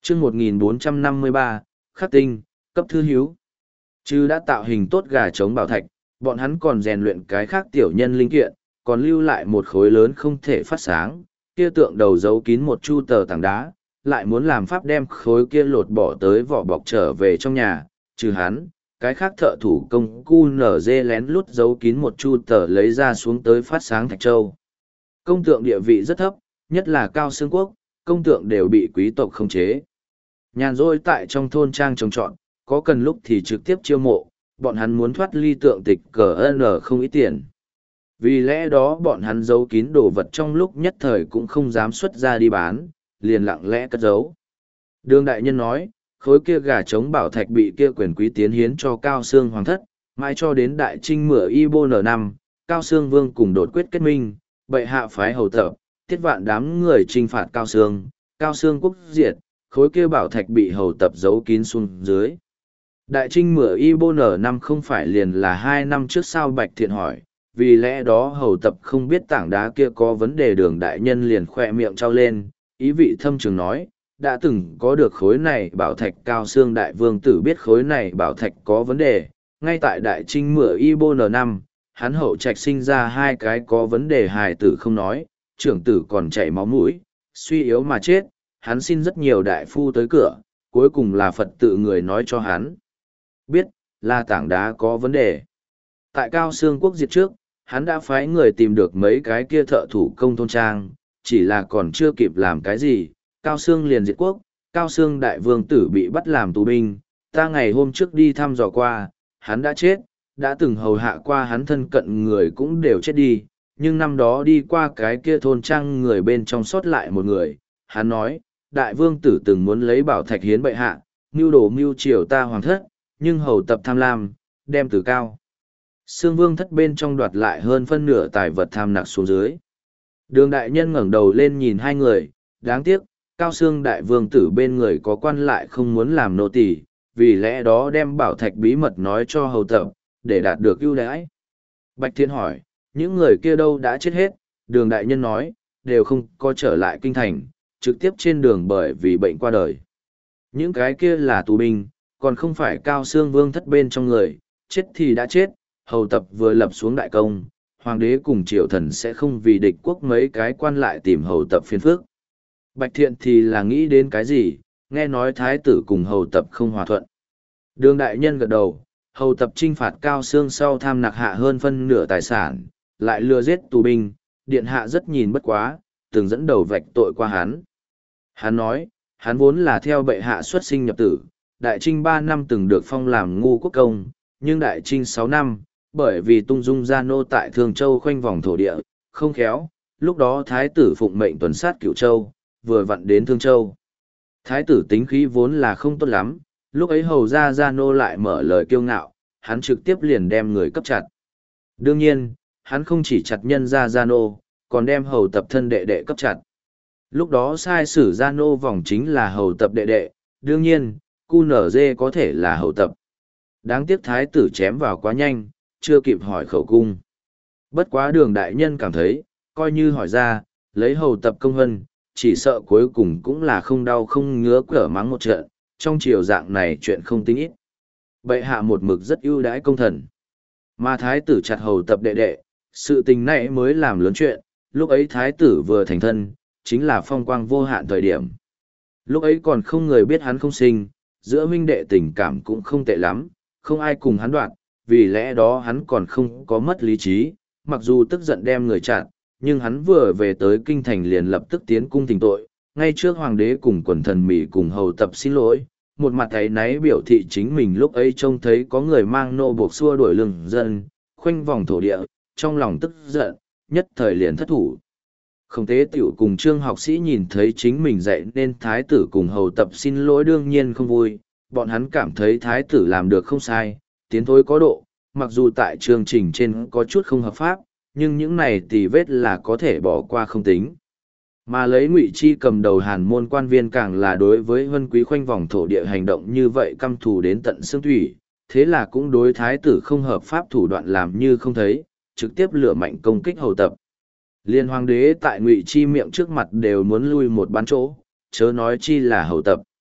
chương 1453, khắc tinh, cấp thư hiếu. Chứ đã tạo hình tốt gà trống bảo thạch, bọn hắn còn rèn luyện cái khác tiểu nhân linh kiện, còn lưu lại một khối lớn không thể phát sáng, kia tượng đầu giấu kín một chu tờ tảng đá, lại muốn làm pháp đem khối kia lột bỏ tới vỏ bọc trở về trong nhà, trừ hắn, cái khác thợ thủ công QNZ lén lút giấu kín một chu tờ lấy ra xuống tới phát sáng thạch châu. Công tượng địa vị rất thấp, nhất là Cao Xương Quốc, công tượng đều bị quý tộc khống chế. Nhàn rỗi tại trong thôn trang trồng trọt, có cần lúc thì trực tiếp chiêu mộ, bọn hắn muốn thoát ly tượng tịch cờ N không ít tiền. Vì lẽ đó bọn hắn giấu kín đồ vật trong lúc nhất thời cũng không dám xuất ra đi bán, liền lặng lẽ cất giấu. Đường đại nhân nói, khối kia gà trống bảo thạch bị kia quyền quý tiến hiến cho Cao Xương Hoàng thất, mãi cho đến đại trinh mửa Ibo N5, Cao Xương Vương cùng đột quyết kết minh, bệ hạ phái hầu tập, tiết vạn đám người trinh phạt Cao Xương quốc diệt, khối kia bảo thạch bị hầu tập giấu kín xuống dưới. Đại trinh mửa Ibo N5 không phải liền là 2 năm trước sao Bạch Thiện hỏi, vì lẽ đó hầu tập không biết tảng đá kia có vấn đề. Đường đại nhân liền khoe miệng trao lên, ý vị thâm trường nói, đã từng có được khối này bảo thạch Cao Xương đại vương tử biết khối này bảo thạch có vấn đề, ngay tại đại trinh mửa Ibo N5, hắn hậu trạch sinh ra 2 cái có vấn đề hài tử không nói, trưởng tử còn chảy máu mũi, suy yếu mà chết, hắn xin rất nhiều đại phu tới cửa, cuối cùng là Phật tự người nói cho hắn biết, là tảng đá có vấn đề. Tại Cao Xương quốc diệt trước, hắn đã phái người tìm được mấy cái kia thợ thủ công thôn trang, chỉ là còn chưa kịp làm cái gì, Cao Xương liền diệt quốc, Cao Xương đại vương tử bị bắt làm tù binh, ta ngày hôm trước đi thăm dò qua, hắn đã chết, đã từng hầu hạ qua hắn thân cận người cũng đều chết đi, nhưng năm đó đi qua cái kia thôn trang người bên trong sót lại một người, hắn nói, đại vương tử từng muốn lấy bảo thạch hiến bệ hạ, mưu đồ mưu triều ta hoàng thất, nhưng hầu tập tham lam, đem từ Cao Xương vương thất bên trong đoạt lại hơn phân nửa tài vật tham nặc xuống dưới. Đường đại nhân ngẩng đầu lên nhìn hai người, đáng tiếc, Cao Xương đại vương tử bên người có quan lại không muốn làm nô tỳ, vì lẽ đó đem bảo thạch bí mật nói cho hầu tập, để đạt được ưu đãi. Bạch Thiên hỏi, những người kia đâu đã chết hết? Đường đại nhân nói, đều không có trở lại kinh thành, trực tiếp trên đường bởi vì bệnh qua đời. Những cái kia là tù binh, còn không phải Cao Xương vương thất bên trong người, chết thì đã chết, hầu tập vừa lập xuống đại công, hoàng đế cùng triều thần sẽ không vì địch quốc mấy cái quan lại tìm hầu tập phiền phức. Bạch Thiện thì là nghĩ đến cái gì, nghe nói thái tử cùng hầu tập không hòa thuận. Đường đại nhân gật đầu, hầu tập trinh phạt Cao Xương sau tham nặc hạ hơn phân nửa tài sản, lại lừa giết tù binh, điện hạ rất nhìn bất quá, từng dẫn đầu vạch tội qua hắn. Hắn nói, hắn vốn là theo bệ hạ xuất sinh nhập tử, đại trinh 3 năm từng được phong làm ngu quốc công, nhưng đại trinh 6 năm, bởi vì tung dung gia nô tại Thương Châu khoanh vòng thổ địa, không khéo, lúc đó thái tử phụng mệnh tuần sát Cửu Châu, vừa vặn đến Thương Châu. Thái tử tính khí vốn là không tốt lắm, lúc ấy hầu ra gia nô lại mở lời kiêu ngạo, hắn trực tiếp liền đem người cấp chặt. Đương nhiên, hắn không chỉ chặt nhân ra gia nô, còn đem hầu tập thân đệ đệ cấp chặt. Lúc đó sai sử gia nô vòng chính là hầu tập đệ đệ, đương nhiên, QNZ có thể là hầu tập. Đáng tiếc thái tử chém vào quá nhanh, chưa kịp hỏi khẩu cung. Bất quá đường đại nhân cảm thấy, coi như hỏi ra, lấy hầu tập công hân, chỉ sợ cuối cùng cũng là không đau không ngứa cỡ mắng một trận, trong chiều dạng này chuyện không tính ít. Bệ hạ một mực rất ưu đãi công thần. Mà thái tử chặt hầu tập đệ đệ, sự tình này mới làm lớn chuyện, lúc ấy thái tử vừa thành thân, chính là phong quang vô hạn thời điểm. Lúc ấy còn không người biết hắn không sinh, giữa huynh đệ tình cảm cũng không tệ lắm, không ai cùng hắn đoạn, vì lẽ đó hắn còn không có mất lý trí, mặc dù tức giận đem người chặn, nhưng hắn vừa về tới kinh thành liền lập tức tiến cung thỉnh tội, ngay trước hoàng đế cùng quần thần Mỹ cùng hầu tập xin lỗi, một mặt ấy náy biểu thị chính mình lúc ấy trông thấy có người mang nô buộc xua đuổi lừng dân, khoanh vòng thổ địa, trong lòng tức giận, nhất thời liền thất thủ. Khổng Tế Tiểu cùng Trương học sĩ nhìn thấy chính mình dạy nên thái tử cùng hầu tập xin lỗi đương nhiên không vui, bọn hắn cảm thấy thái tử làm được không sai, tiến thối có độ, mặc dù tại chương trình trên có chút không hợp pháp, nhưng những này tì vết là có thể bỏ qua không tính. Mà lấy Ngụy Chi cầm đầu Hàn môn quan viên càng là đối với Vân Quý khoanh vòng thổ địa hành động như vậy căm thù đến tận xương thủy, thế là cũng đối thái tử không hợp pháp thủ đoạn làm như không thấy, trực tiếp lửa mạnh công kích hầu tập. Liên hoàng đế tại Ngụy Chi miệng trước mặt đều muốn lui một bán chỗ, chớ nói chi là hầu tập.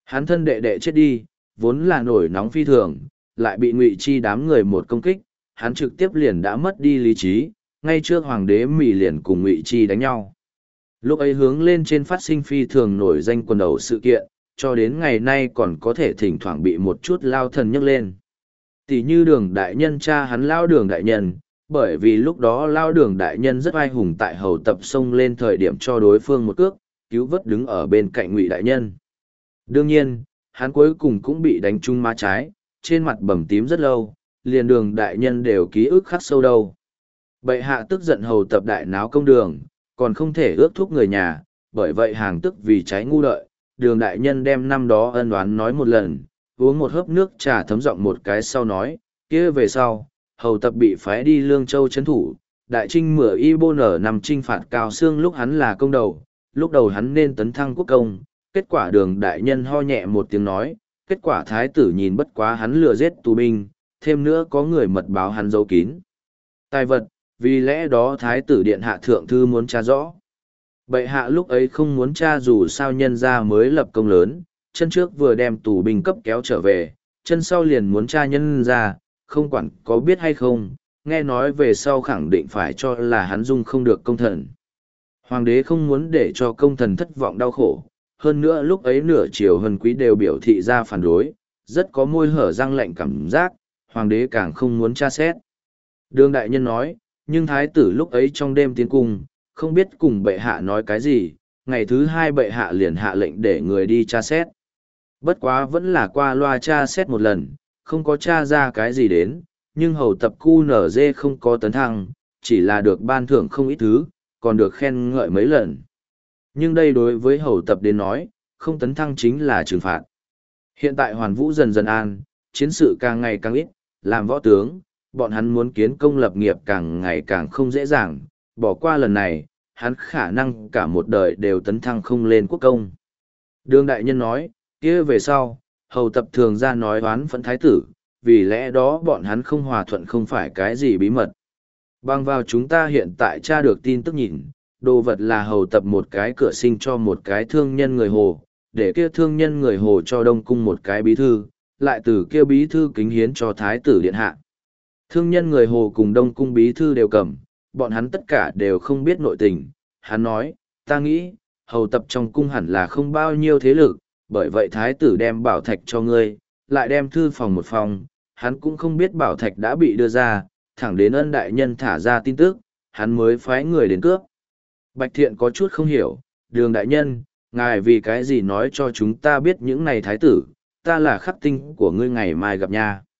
Hắn thân đệ đệ chết đi, vốn là nổi nóng phi thường, lại bị Ngụy Chi đám người một công kích, hắn trực tiếp liền đã mất đi lý trí, ngay trước hoàng đế Mị liền cùng Ngụy Chi đánh nhau. Lúc ấy hướng lên trên phát sinh phi thường nổi danh quần đầu sự kiện, cho đến ngày nay còn có thể thỉnh thoảng bị một chút lao thần nhắc lên. Tỷ như Đường đại nhân cha hắn Lao Đường đại nhân, bởi vì lúc đó Lao Đường đại nhân rất oai hùng tại hầu tập xông lên thời điểm cho đối phương một cước, cứu vớt đứng ở bên cạnh Ngụy đại nhân. Đương nhiên, hắn cuối cùng cũng bị đánh trúng má trái, trên mặt bầm tím rất lâu, liền Đường đại nhân đều ký ức khắc sâu đâu. Bệ hạ tức giận hầu tập đại náo công đường, còn không thể ước thúc người nhà, bởi vậy hàng tức vì trái ngu đợi, Đường đại nhân đem năm đó ân oán nói một lần, uống một hớp nước trà thấm giọng một cái sau nói, kia về sau, hầu tập bị phái đi Lương Châu chấn thủ, đại trinh mửa y bô nở nằm trinh phạt Cao Xương lúc hắn là công đầu, lúc đầu hắn nên tấn thăng quốc công, kết quả Đường đại nhân ho nhẹ một tiếng nói, kết quả thái tử nhìn bất quá hắn lừa giết tù binh, thêm nữa có người mật báo hắn giấu kín tài vật, vì lẽ đó thái tử điện hạ thượng thư muốn tra rõ. Bệ hạ lúc ấy không muốn tra dù sao nhân ra mới lập công lớn, chân trước vừa đem tù binh cấp kéo trở về, chân sau liền muốn tra nhân ra, không quản có biết hay không, nghe nói về sau khẳng định phải cho là hắn dung không được công thần. Hoàng đế không muốn để cho công thần thất vọng đau khổ, hơn nữa lúc ấy nửa chiều hân quý đều biểu thị ra phản đối, rất có môi hở răng lạnh cảm giác, hoàng đế càng không muốn tra xét. Đường đại nhân nói, nhưng thái tử lúc ấy trong đêm tiến cung, không biết cùng bệ hạ nói cái gì, ngày thứ hai bệ hạ liền hạ lệnh để người đi tra xét. Bất quá vẫn là qua loa tra xét một lần, không có tra ra cái gì đến, nhưng hầu tập QNZ không có tấn thăng, chỉ là được ban thưởng không ít thứ, còn được khen ngợi mấy lần. Nhưng đây đối với hầu tập đến nói, không tấn thăng chính là trừng phạt. Hiện tại hoàn vũ dần dần an, chiến sự càng ngày càng ít, làm võ tướng, bọn hắn muốn kiến công lập nghiệp càng ngày càng không dễ dàng, bỏ qua lần này, hắn khả năng cả một đời đều tấn thăng không lên quốc công. Đường đại nhân nói, kia về sau, hầu tập thường ra nói oán phẫn thái tử, vì lẽ đó bọn hắn không hòa thuận không phải cái gì bí mật. Bằng vào chúng ta hiện tại tra được tin tức nhìn, đồ vật là hầu tập một cái cửa sinh cho một cái thương nhân người Hồ, để kia thương nhân người Hồ cho Đông Cung một cái bí thư, lại từ kia bí thư kính hiến cho thái tử điện hạ. Thương nhân người Hồ cùng Đông Cung bí thư đều cầm, bọn hắn tất cả đều không biết nội tình. Hắn nói, ta nghĩ, hầu tập trong cung hẳn là không bao nhiêu thế lực, bởi vậy thái tử đem bảo thạch cho ngươi, lại đem thư phòng một phòng, hắn cũng không biết bảo thạch đã bị đưa ra, thẳng đến Ân đại nhân thả ra tin tức, hắn mới phái người đến cướp. Bạch Thiện có chút không hiểu, Đường đại nhân, ngài vì cái gì nói cho chúng ta biết những này thái tử, ta là khắc tinh của ngươi ngày mai gặp nha.